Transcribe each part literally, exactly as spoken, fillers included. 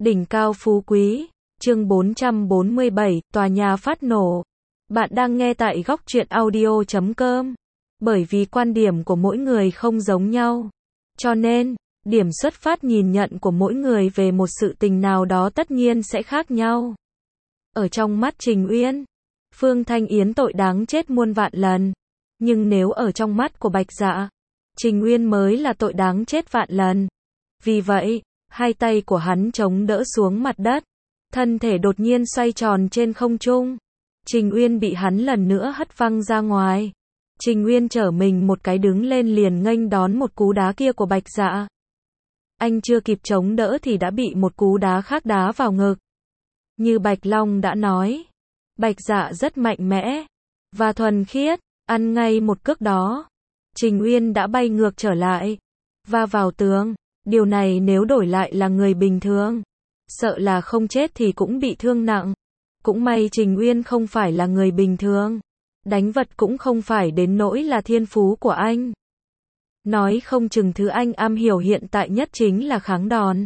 Đỉnh cao phú quý, chương bốn trăm bốn mươi bảy, tòa nhà phát nổ. Bạn đang nghe tại góc truyện audio chấm com. Bởi vì quan điểm của mỗi người không giống nhau, cho nên, điểm xuất phát nhìn nhận của mỗi người về một sự tình nào đó tất nhiên sẽ khác nhau. Ở trong mắt Trình Uyên, Phương Thanh Yến tội đáng chết muôn vạn lần. Nhưng nếu ở trong mắt của Bạch Dạ, Trình Uyên mới là tội đáng chết vạn lần. Vì vậy, hai tay của hắn chống đỡ xuống mặt đất, thân thể đột nhiên xoay tròn trên không trung. Trình Uyên bị hắn lần nữa hất văng ra ngoài. Trình Uyên trở mình một cái đứng lên liền nghênh đón một cú đá kia của Bạch Dạ. Anh chưa kịp chống đỡ thì đã bị một cú đá khác đá vào ngực. Như Bạch Long đã nói, Bạch Dạ rất mạnh mẽ và thuần khiết, ăn ngay một cước đó, Trình Uyên đã bay ngược trở lại và vào tường. Điều này nếu đổi lại là người bình thường, sợ là không chết thì cũng bị thương nặng. Cũng may Trình Uyên không phải là người bình thường, đánh vật cũng không phải đến nỗi là thiên phú của anh. Nói không chừng thứ anh am hiểu hiện tại nhất chính là kháng đòn.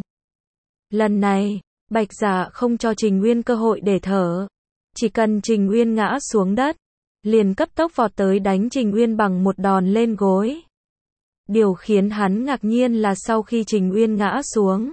Lần này, Bạch Dạ không cho Trình Uyên cơ hội để thở. Chỉ cần Trình Uyên ngã xuống đất, liền cấp tốc vọt tới đánh Trình Uyên bằng một đòn lên gối. Điều khiến hắn ngạc nhiên là sau khi Trình Uyên ngã xuống,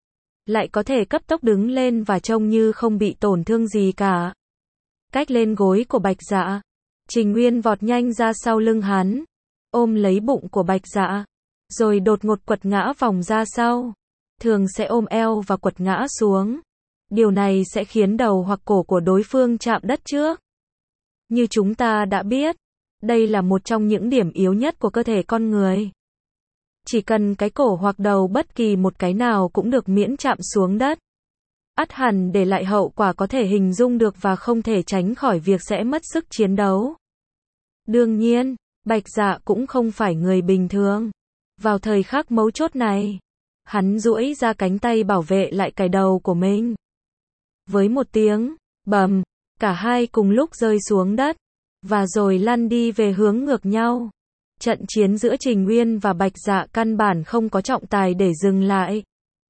lại có thể cấp tốc đứng lên và trông như không bị tổn thương gì cả. Cách lên gối của Bạch Dạ, Trình Uyên vọt nhanh ra sau lưng hắn, ôm lấy bụng của Bạch Dạ, rồi đột ngột quật ngã vòng ra sau. Thường sẽ ôm eo và quật ngã xuống. Điều này sẽ khiến đầu hoặc cổ của đối phương chạm đất trước. Như chúng ta đã biết, đây là một trong những điểm yếu nhất của cơ thể con người. Chỉ cần cái cổ hoặc đầu bất kỳ một cái nào cũng được miễn chạm xuống đất, ắt hẳn để lại hậu quả có thể hình dung được và không thể tránh khỏi việc sẽ mất sức chiến đấu. Đương nhiên, Bạch Dạ cũng không phải người bình thường. Vào thời khắc mấu chốt này, hắn duỗi ra cánh tay bảo vệ lại cái đầu của mình. Với một tiếng bầm, cả hai cùng lúc rơi xuống đất, và rồi lăn đi về hướng ngược nhau. Trận chiến giữa Trình Uyên và Bạch Dạ căn bản không có trọng tài để dừng lại.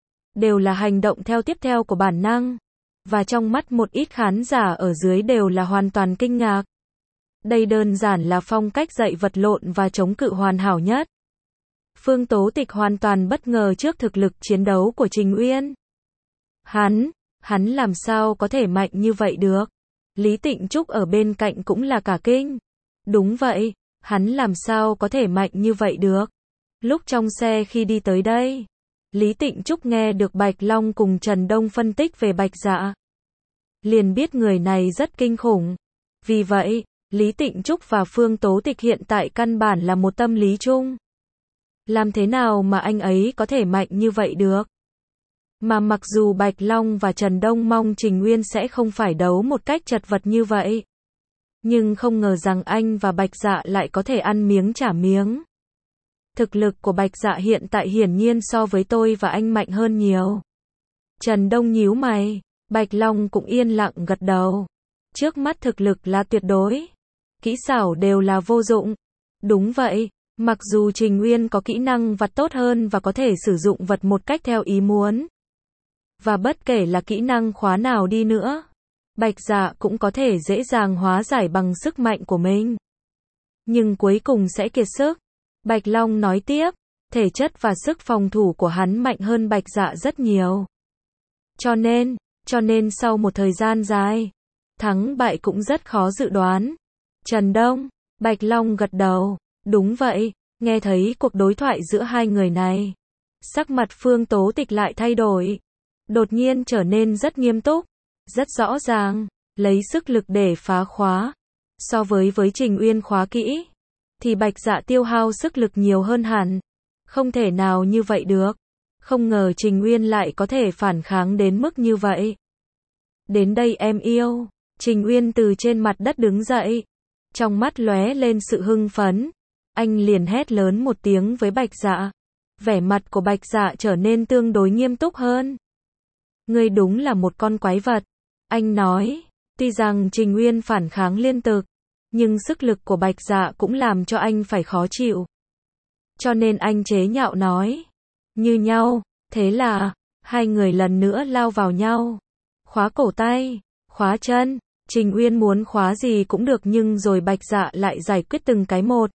Đều là hành động theo tiếp theo của bản năng. Và trong mắt một ít khán giả ở dưới đều là hoàn toàn kinh ngạc. Đây đơn giản là phong cách dạy vật lộn và chống cự hoàn hảo nhất. Phương Tố Tịch hoàn toàn bất ngờ trước thực lực chiến đấu của Trình Uyên. Hắn, hắn làm sao có thể mạnh như vậy được? Lý Tịnh Trúc ở bên cạnh cũng là cả kinh. Đúng vậy, hắn làm sao có thể mạnh như vậy được? Lúc trong xe khi đi tới đây, Lý Tịnh Trúc nghe được Bạch Long cùng Trần Đông phân tích về Bạch Dạ, liền biết người này rất kinh khủng. Vì vậy, Lý Tịnh Trúc và Phương Tố Tịch hiện tại căn bản là một tâm lý chung. Làm thế nào mà anh ấy có thể mạnh như vậy được? Mà mặc dù Bạch Long và Trần Đông mong Trình Uyên sẽ không phải đấu một cách chật vật như vậy, nhưng không ngờ rằng anh và Bạch Dạ lại có thể ăn miếng trả miếng. Thực lực của Bạch Dạ hiện tại hiển nhiên so với tôi và anh mạnh hơn nhiều. Trần Đông nhíu mày, Bạch Long cũng yên lặng gật đầu. Trước mắt thực lực là tuyệt đối, kỹ xảo đều là vô dụng. Đúng vậy, mặc dù Trình Uyên có kỹ năng vật tốt hơn và có thể sử dụng vật một cách theo ý muốn, và bất kể là kỹ năng khóa nào đi nữa, Bạch Dạ cũng có thể dễ dàng hóa giải bằng sức mạnh của mình. Nhưng cuối cùng sẽ kiệt sức. Bạch Long nói tiếp, thể chất và sức phòng thủ của hắn mạnh hơn Bạch Dạ rất nhiều. Cho nên, cho nên sau một thời gian dài, thắng bại cũng rất khó dự đoán. Trần Đông, Bạch Long gật đầu, đúng vậy, nghe thấy cuộc đối thoại giữa hai người này. Sắc mặt Phương Tố Tịch lại thay đổi. Đột nhiên trở nên rất nghiêm túc, rất rõ ràng, lấy sức lực để phá khóa. So với với Trình Uyên khóa kỹ, thì Bạch Dạ tiêu hao sức lực nhiều hơn hẳn. Không thể nào như vậy được. Không ngờ Trình Uyên lại có thể phản kháng đến mức như vậy. Đến đây em yêu. Trình Uyên từ trên mặt đất đứng dậy. Trong mắt lóe lên sự hưng phấn. Anh liền hét lớn một tiếng với Bạch Dạ. Vẻ mặt của Bạch Dạ trở nên tương đối nghiêm túc hơn. Ngươi đúng là một con quái vật. Anh nói, tuy rằng Trình Uyên phản kháng liên tục, nhưng sức lực của Bạch Dạ cũng làm cho anh phải khó chịu. Cho nên anh chế nhạo nói, như nhau, thế là, Hai người lần nữa lao vào nhau. Khóa cổ tay, khóa chân. Trình Uyên muốn khóa gì cũng được nhưng rồi Bạch Dạ lại giải quyết từng cái một.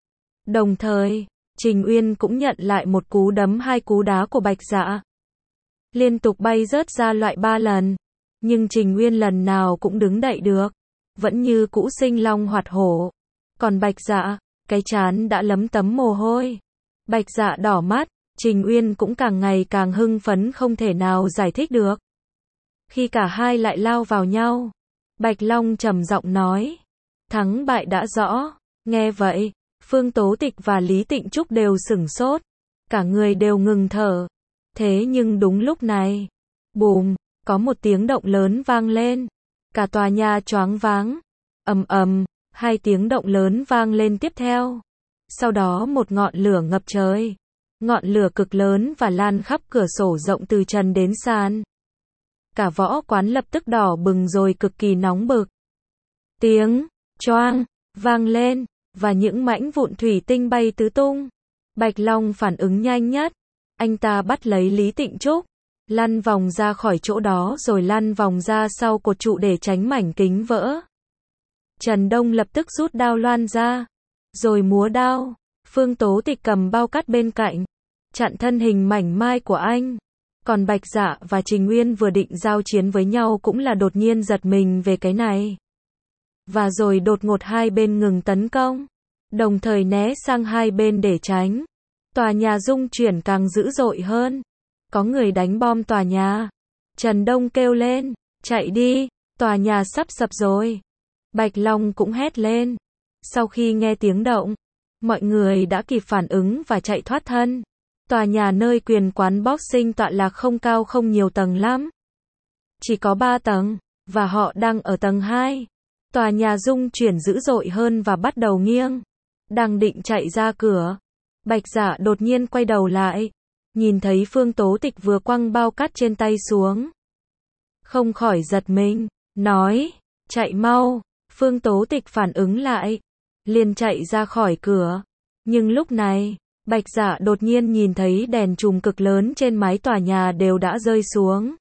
Đồng thời, Trình Uyên cũng nhận lại một cú đấm hai cú đá của Bạch Dạ. Liên tục bay rớt ra loại ba lần. Nhưng Trình Uyên lần nào cũng đứng đậy được. Vẫn như cũ sinh long hoạt hổ. Còn Bạch Dạ, cái trán đã lấm tấm mồ hôi. Bạch Dạ đỏ mắt, Trình Uyên cũng càng ngày càng hưng phấn không thể nào giải thích được. Khi cả hai lại lao vào nhau, Bạch Long trầm giọng nói. Thắng bại đã rõ. Nghe vậy, Phương Tố Tịch và Lý Tịnh Trúc đều sửng sốt. Cả người đều ngừng thở. Thế nhưng đúng lúc này, bùm, có một tiếng động lớn vang lên. Cả tòa nhà choáng váng. Ầm ầm, hai tiếng động lớn vang lên tiếp theo. Sau đó một ngọn lửa ngập trời. Ngọn lửa cực lớn và lan khắp cửa sổ rộng từ trần đến sàn. Cả võ quán lập tức đỏ bừng rồi cực kỳ nóng bực. Tiếng choang vang lên và những mảnh vụn thủy tinh bay tứ tung. Bạch Long phản ứng nhanh nhất. Anh ta bắt lấy Lý Tịnh Trúc, lăn vòng ra khỏi chỗ đó rồi lăn vòng ra sau cột trụ để tránh mảnh kính vỡ. Trần Đông lập tức rút đao loan ra, rồi múa đao. Phương Tố Tịch cầm bao cát bên cạnh, chặn thân hình mảnh mai của anh. Còn Bạch Dạ và Trình Uyên vừa định giao chiến với nhau cũng là đột nhiên giật mình về cái này. Và rồi đột ngột hai bên ngừng tấn công, đồng thời né sang hai bên để tránh. Tòa nhà rung chuyển càng dữ dội hơn. Có người đánh bom tòa nhà. Trần Đông kêu lên, chạy đi, tòa nhà sắp sập rồi. Bạch Long cũng hét lên. Sau khi nghe tiếng động, mọi người đã kịp phản ứng và chạy thoát thân. Tòa nhà nơi quyền quán boxing tọa lạc không cao không nhiều tầng lắm. Chỉ có ba tầng, và họ đang ở tầng hai. Tòa nhà rung chuyển dữ dội hơn và bắt đầu nghiêng. Đang định chạy ra cửa, Bạch Dạ đột nhiên quay đầu lại, nhìn thấy Phương Tố Tịch vừa quăng bao cát trên tay xuống. Không khỏi giật mình, nói, chạy mau. Phương Tố Tịch phản ứng lại, liền chạy ra khỏi cửa. Nhưng lúc này, Bạch Dạ đột nhiên nhìn thấy đèn chùm cực lớn trên mái tòa nhà đều đã rơi xuống.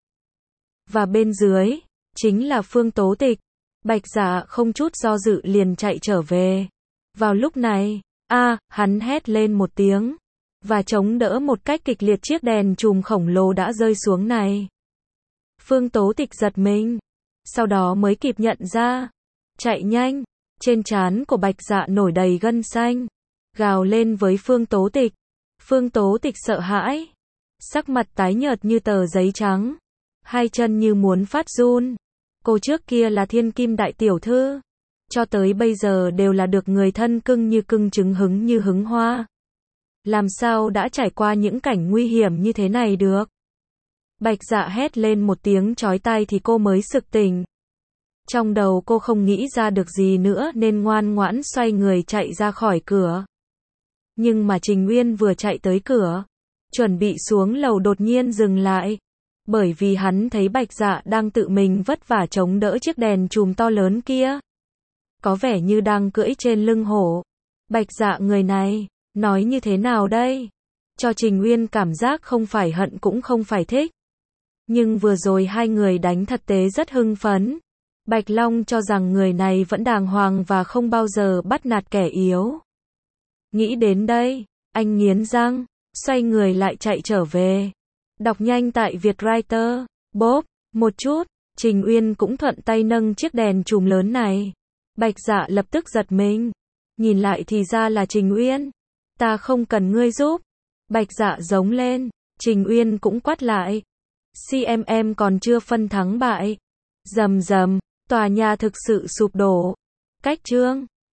Và bên dưới, chính là Phương Tố Tịch. Bạch Dạ không chút do dự liền chạy trở về. Vào lúc này, a, hắn hét lên một tiếng, và chống đỡ một cách kịch liệt chiếc đèn chùm khổng lồ đã rơi xuống này. Phương Tố Tịch giật mình, sau đó mới kịp nhận ra. Chạy nhanh, trên trán của Bạch Dạ nổi đầy gân xanh, gào lên với Phương Tố Tịch. Phương Tố Tịch sợ hãi, sắc mặt tái nhợt như tờ giấy trắng, hai chân như muốn phát run. Cô trước kia là thiên kim đại tiểu thư, cho tới bây giờ đều là được người thân cưng như cưng trứng hứng như hứng hoa. Làm sao đã trải qua những cảnh nguy hiểm như thế này được? Bạch Dạ hét lên một tiếng chói tai thì cô mới sực tỉnh. Trong đầu cô không nghĩ ra được gì nữa nên ngoan ngoãn xoay người chạy ra khỏi cửa. Nhưng mà Trình Uyên vừa chạy tới cửa, chuẩn bị xuống lầu đột nhiên dừng lại. Bởi vì hắn thấy Bạch Dạ đang tự mình vất vả chống đỡ chiếc đèn chùm to lớn kia. Có vẻ như đang cưỡi trên lưng hổ. Bạch Dạ người này, nói như thế nào đây? Cho Trình Uyên cảm giác không phải hận cũng không phải thích. Nhưng vừa rồi hai người đánh thật tế rất hưng phấn. Bạch Long cho rằng người này vẫn đàng hoàng và không bao giờ bắt nạt kẻ yếu. Nghĩ đến đây, anh nghiến răng, xoay người lại chạy trở về. Đọc nhanh tại Vietwriter. Bốp, một chút, Trình Uyên cũng thuận tay nâng chiếc đèn chùm lớn này. Bạch Dạ lập tức giật mình. Nhìn lại thì ra là Trình Uyên. Ta không cần ngươi giúp. Bạch Dạ giống lên. Trình Uyên cũng quát lại. xê em em còn chưa phân thắng bại. Rầm rầm, tòa nhà thực sự sụp đổ. Cách chương